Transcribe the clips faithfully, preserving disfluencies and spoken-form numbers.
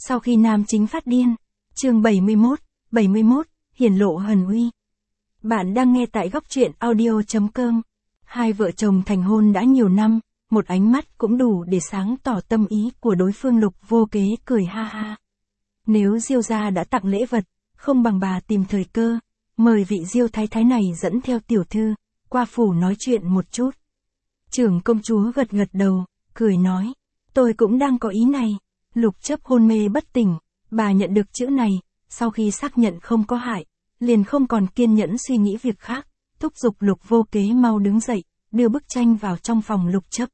Sau khi nam chính phát điên. Chương bảy mươi mốt, bảy mươi mốt, hiển lộ hần uy. Bạn đang nghe tại góc truyện audio chấm com. Hai vợ chồng thành hôn đã nhiều năm, một ánh mắt cũng đủ để sáng tỏ tâm ý của đối phương. Lục Vô Kế cười ha ha. Nếu Diêu gia đã tặng lễ vật, không bằng bà tìm thời cơ, mời vị Diêu thái thái này dẫn theo tiểu thư, qua phủ nói chuyện một chút. Trưởng công chúa gật gật đầu, cười nói, tôi cũng đang có ý này. Lục Chấp hôn mê bất tỉnh, bà nhận được chữ này, sau khi xác nhận không có hại, liền không còn kiên nhẫn suy nghĩ việc khác, thúc giục Lục Vô Kế mau đứng dậy, đưa bức tranh vào trong phòng Lục Chấp.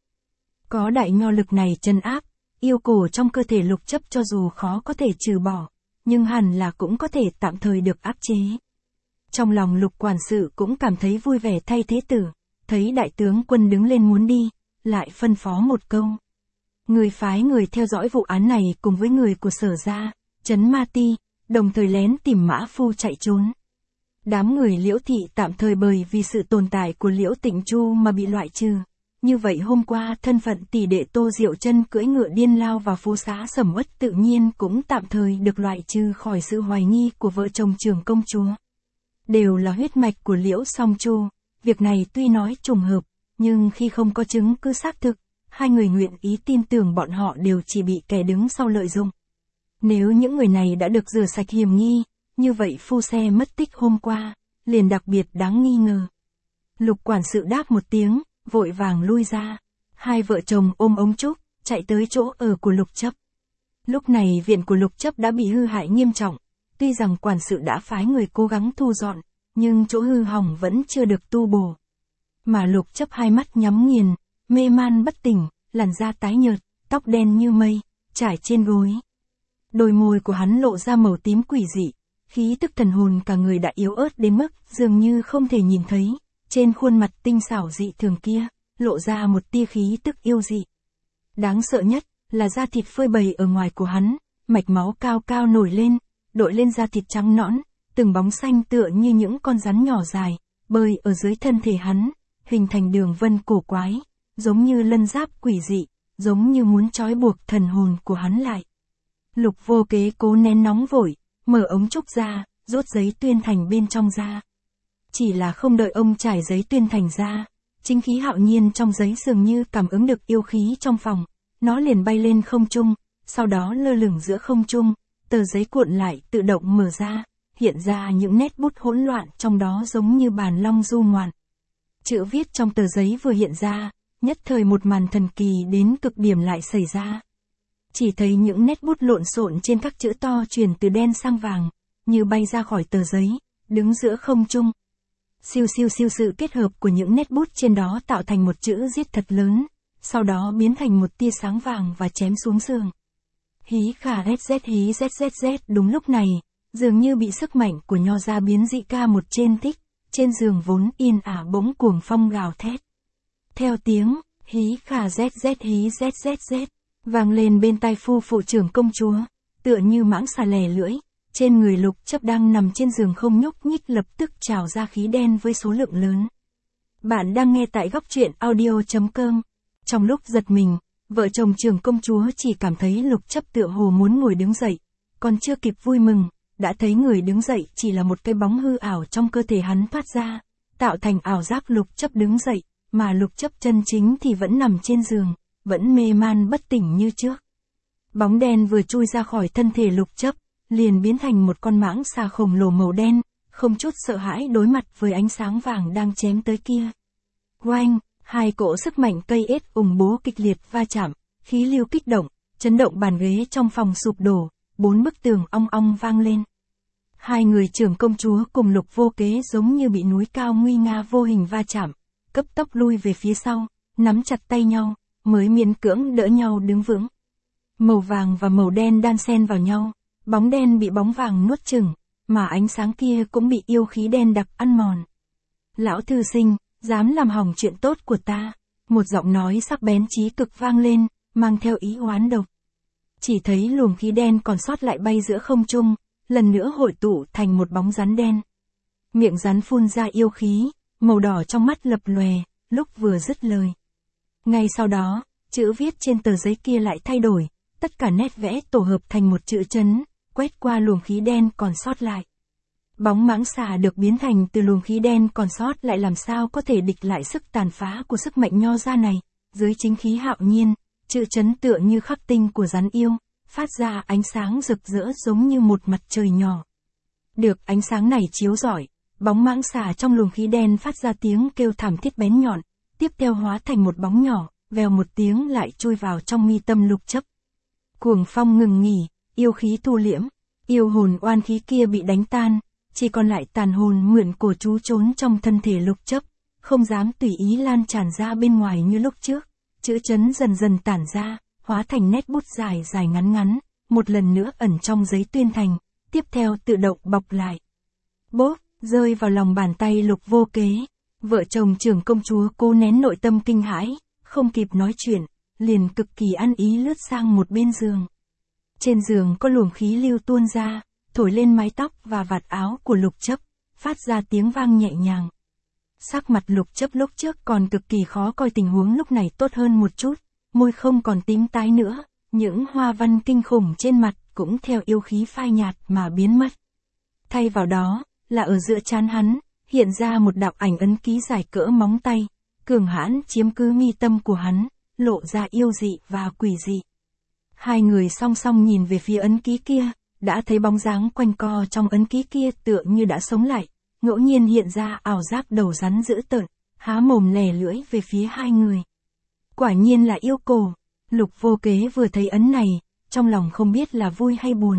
Có đại nho lực này trấn áp, yêu cổ trong cơ thể Lục Chấp cho dù khó có thể trừ bỏ, nhưng hẳn là cũng có thể tạm thời được áp chế. Trong lòng Lục quản sự cũng cảm thấy vui vẻ thay thế tử, thấy đại tướng quân đứng lên muốn đi, lại phân phó một câu. Người phái người theo dõi vụ án này cùng với người của Sở gia, trấn Ma Ti, đồng thời lén tìm Mã Phu chạy trốn. Đám người Liễu thị tạm thời bởi vì sự tồn tại của Liễu Tịnh Chu mà bị loại trừ. Như vậy hôm qua thân phận tỷ đệ Tô Diệu Chân cưỡi ngựa điên lao vào phố xá sầm uất tự nhiên cũng tạm thời được loại trừ khỏi sự hoài nghi của vợ chồng trưởng công chúa. Đều là huyết mạch của Liễu Song Chu, việc này tuy nói trùng hợp, nhưng khi không có chứng cứ xác thực, hai người nguyện ý tin tưởng bọn họ đều chỉ bị kẻ đứng sau lợi dụng. Nếu những người này đã được rửa sạch hiểm nghi, như vậy phu xe mất tích hôm qua, liền đặc biệt đáng nghi ngờ. Lục quản sự đáp một tiếng, vội vàng lui ra. Hai vợ chồng ôm ống trúc, chạy tới chỗ ở của Lục Chấp. Lúc này viện của Lục Chấp đã bị hư hại nghiêm trọng, tuy rằng quản sự đã phái người cố gắng thu dọn, nhưng chỗ hư hỏng vẫn chưa được tu bổ. Mà Lục Chấp hai mắt nhắm nghiền, mê man bất tỉnh, làn da tái nhợt, tóc đen như mây, trải trên gối. Đôi môi của hắn lộ ra màu tím quỷ dị, khí tức thần hồn cả người đã yếu ớt đến mức dường như không thể nhìn thấy. Trên khuôn mặt tinh xảo dị thường kia, lộ ra một tia khí tức yêu dị. Đáng sợ nhất là da thịt phơi bày ở ngoài của hắn, mạch máu cao cao nổi lên, đội lên da thịt trắng nõn, từng bóng xanh tựa như những con rắn nhỏ dài, bơi ở dưới thân thể hắn, hình thành đường vân cổ quái, giống như lân giáp quỷ dị, giống như muốn trói buộc thần hồn của hắn lại. Lục Vô Kế cố nén nóng vội, mở ống trúc ra, rút giấy tuyên thành bên trong ra. Chỉ là không đợi ông trải giấy tuyên thành ra, chính khí hạo nhiên trong giấy dường như cảm ứng được yêu khí trong phòng, nó liền bay lên không trung, sau đó lơ lửng giữa không trung, tờ giấy cuộn lại tự động mở ra, hiện ra những nét bút hỗn loạn trong đó giống như bàn long du ngoạn. Chữ viết trong tờ giấy vừa hiện ra, nhất thời một màn thần kỳ đến cực điểm lại xảy ra. Chỉ thấy những nét bút lộn xộn trên các chữ to chuyển từ đen sang vàng, như bay ra khỏi tờ giấy, đứng giữa không trung. Siêu siêu siêu sự kết hợp của những nét bút trên đó tạo thành một chữ giết thật lớn, sau đó biến thành một tia sáng vàng và chém xuống giường. Hí khà zz hí zzz đúng lúc này, dường như bị sức mạnh của nho ra biến dị ca một trên tích, trên giường vốn yên ả bỗng cuồng phong gào thét. Theo tiếng, hí khà zz hí zzz, vang lên bên tai phu phụ trưởng công chúa, tựa như mãng xà lè lưỡi. Trên người Lục Chấp đang nằm trên giường không nhúc nhích lập tức trào ra khí đen với số lượng lớn. Bạn đang nghe tại góc truyện audio chấm com. Trong lúc giật mình, vợ chồng trưởng công chúa chỉ cảm thấy Lục Chấp tựa hồ muốn ngồi đứng dậy, còn chưa kịp vui mừng, đã thấy người đứng dậy chỉ là một cái bóng hư ảo trong cơ thể hắn thoát ra, tạo thành ảo giác Lục Chấp đứng dậy, mà Lục Chấp chân chính thì vẫn nằm trên giường, vẫn mê man bất tỉnh như trước. Bóng đen vừa chui ra khỏi thân thể Lục Chấp, liền biến thành một con mãng xà khổng lồ màu đen, không chút sợ hãi đối mặt với ánh sáng vàng đang chém tới kia. Oanh, hai cỗ sức mạnh cây ết ủng bố kịch liệt va chạm, khí lưu kích động, chấn động bàn ghế trong phòng sụp đổ, bốn bức tường ong ong vang lên. Hai người trưởng công chúa cùng Lục Vô Kế giống như bị núi cao nguy nga vô hình va chạm, cấp tốc lui về phía sau, nắm chặt tay nhau, mới miễn cưỡng đỡ nhau đứng vững. Màu vàng và màu đen đan xen vào nhau. Bóng đen bị bóng vàng nuốt chửng, mà ánh sáng kia cũng bị yêu khí đen đặc ăn mòn. Lão thư sinh, dám làm hỏng chuyện tốt của ta. Một giọng nói sắc bén chí cực vang lên, mang theo ý oán độc. Chỉ thấy luồng khí đen còn sót lại bay giữa không trung, lần nữa hội tụ thành một bóng rắn đen. Miệng rắn phun ra yêu khí, màu đỏ trong mắt lập lòe, lúc vừa dứt lời. Ngay sau đó, chữ viết trên tờ giấy kia lại thay đổi, tất cả nét vẽ tổ hợp thành một chữ chấn, quét qua luồng khí đen còn sót lại. Bóng mãng xà được biến thành từ luồng khí đen còn sót lại làm sao có thể địch lại sức tàn phá của sức mạnh nho ra này, dưới chính khí hạo nhiên, chữ chấn tựa như khắc tinh của rắn yêu, phát ra ánh sáng rực rỡ giống như một mặt trời nhỏ. Được ánh sáng này chiếu rọi, bóng mãng xà trong luồng khí đen phát ra tiếng kêu thảm thiết bén nhọn, tiếp theo hóa thành một bóng nhỏ, vèo một tiếng lại chui vào trong mi tâm Lục Chấp. Cuồng phong ngừng nghỉ, yêu khí thu liễm, yêu hồn oan khí kia bị đánh tan, chỉ còn lại tàn hồn mượn cổ trú trốn trong thân thể Lục Chấp, không dám tùy ý lan tràn ra bên ngoài như lúc trước. Chữ chấn dần dần tản ra, hóa thành nét bút dài dài ngắn ngắn, một lần nữa ẩn trong giấy tuyên thành, tiếp theo tự động bọc lại. Bốp, rơi vào lòng bàn tay Lục Vô Kế. Vợ chồng trưởng công chúa cố nén nội tâm kinh hãi, không kịp nói chuyện, liền cực kỳ ăn ý lướt sang một bên giường. Trên giường có luồng khí lưu tuôn ra, thổi lên mái tóc và vạt áo của Lục Chấp, phát ra tiếng vang nhẹ nhàng. Sắc mặt Lục Chấp lúc trước còn cực kỳ khó coi, tình huống lúc này tốt hơn một chút, môi không còn tím tái nữa, những hoa văn kinh khủng trên mặt cũng theo yêu khí phai nhạt mà biến mất. Thay vào đó, là ở giữa trán hắn, hiện ra một đạo ảnh ấn ký dài cỡ móng tay, cường hãn chiếm cứ mi tâm của hắn, lộ ra yêu dị và quỷ dị. Hai người song song nhìn về phía ấn ký kia, đã thấy bóng dáng quanh co trong ấn ký kia tựa như đã sống lại, ngẫu nhiên hiện ra ảo giác đầu rắn dữ tợn, há mồm lè lưỡi về phía hai người. Quả nhiên là yêu cổ. Lục Vô Kế vừa thấy ấn này, trong lòng không biết là vui hay buồn.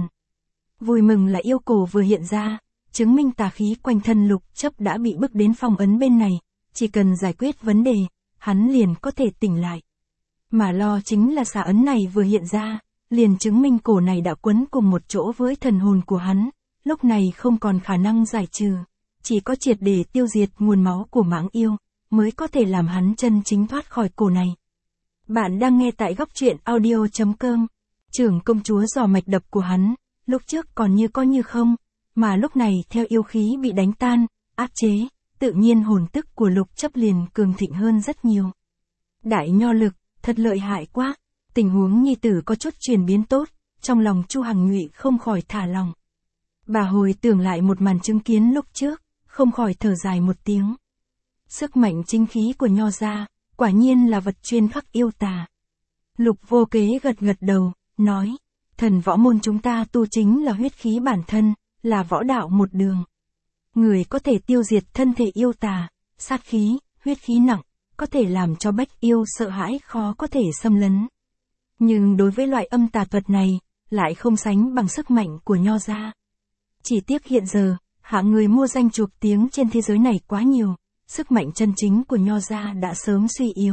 Vui mừng là yêu cổ vừa hiện ra, chứng minh tà khí quanh thân Lục Chấp đã bị bức đến phong ấn bên này, chỉ cần giải quyết vấn đề, hắn liền có thể tỉnh lại. Mà lo chính là xà ấn này vừa hiện ra, liền chứng minh cổ này đã quấn cùng một chỗ với thần hồn của hắn, lúc này không còn khả năng giải trừ, chỉ có triệt để tiêu diệt nguồn máu của mãng yêu, mới có thể làm hắn chân chính thoát khỏi cổ này. Bạn đang nghe tại góc truyện audio chấm com. Trưởng công chúa dò mạch đập của hắn, lúc trước còn như có như không, mà lúc này theo yêu khí bị đánh tan, áp chế, tự nhiên hồn tức của Lục Chấp liền cường thịnh hơn rất nhiều. Đại nho lực, thật lợi hại quá. Tình huống nhi tử có chút chuyển biến tốt, trong lòng Chu Hằng Nhụy không khỏi thả lòng. Bà hồi tưởng lại một màn chứng kiến lúc trước, không khỏi thở dài một tiếng. Sức mạnh chính khí của nho gia, quả nhiên là vật chuyên khắc yêu tà. Lục Vô Kế gật gật đầu, nói, thần võ môn chúng ta tu chính là huyết khí bản thân, là võ đạo một đường. Người có thể tiêu diệt thân thể yêu tà, sát khí, huyết khí nặng, có thể làm cho bách yêu sợ hãi khó có thể xâm lấn. Nhưng đối với loại âm tà thuật này, lại không sánh bằng sức mạnh của nho gia. Chỉ tiếc hiện giờ, hạng người mua danh chuộc tiếng trên thế giới này quá nhiều, sức mạnh chân chính của nho gia đã sớm suy yếu.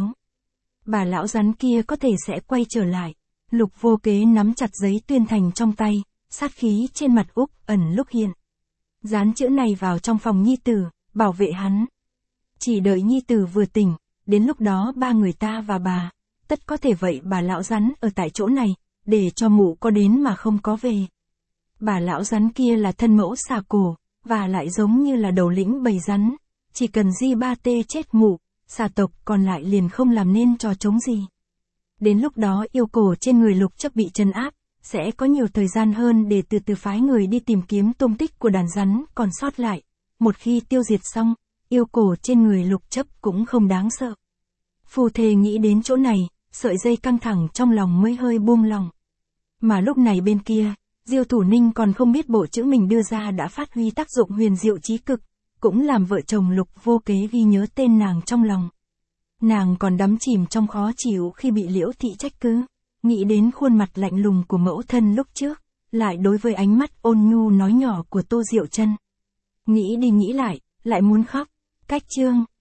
Bà lão rắn kia có thể sẽ quay trở lại. Lục Vô Kế nắm chặt giấy tuyên thành trong tay, sát khí trên mặt úp ẩn lúc hiện. Dán chữ này vào trong phòng nhi tử, bảo vệ hắn. Chỉ đợi nhi tử vừa tỉnh, đến lúc đó ba người ta và bà, tất có thể vậy bà lão rắn ở tại chỗ này, để cho mụ có đến mà không có về. Bà lão rắn kia là thân mẫu xà cổ, và lại giống như là đầu lĩnh bầy rắn, chỉ cần di ba tê chết mụ, xà tộc còn lại liền không làm nên trò chống gì. Đến lúc đó yêu cổ trên người Lục Chấp bị trấn áp, sẽ có nhiều thời gian hơn để từ từ phái người đi tìm kiếm tung tích của đàn rắn còn sót lại. Một khi tiêu diệt xong, yêu cổ trên người Lục Chấp cũng không đáng sợ. Phù thề nghĩ đến chỗ này, sợi dây căng thẳng trong lòng mới hơi buông lòng. Mà lúc này bên kia, Diêu Thủ Ninh còn không biết bộ chữ mình đưa ra đã phát huy tác dụng huyền diệu chí cực, cũng làm vợ chồng Lục Vô Kế ghi nhớ tên nàng trong lòng. Nàng còn đắm chìm trong khó chịu khi bị Liễu Thị trách cứ, nghĩ đến khuôn mặt lạnh lùng của mẫu thân lúc trước, lại đối với ánh mắt ôn nhu nói nhỏ của Tô Diệu Chân. Nghĩ đi nghĩ lại, lại muốn khóc. Cách chương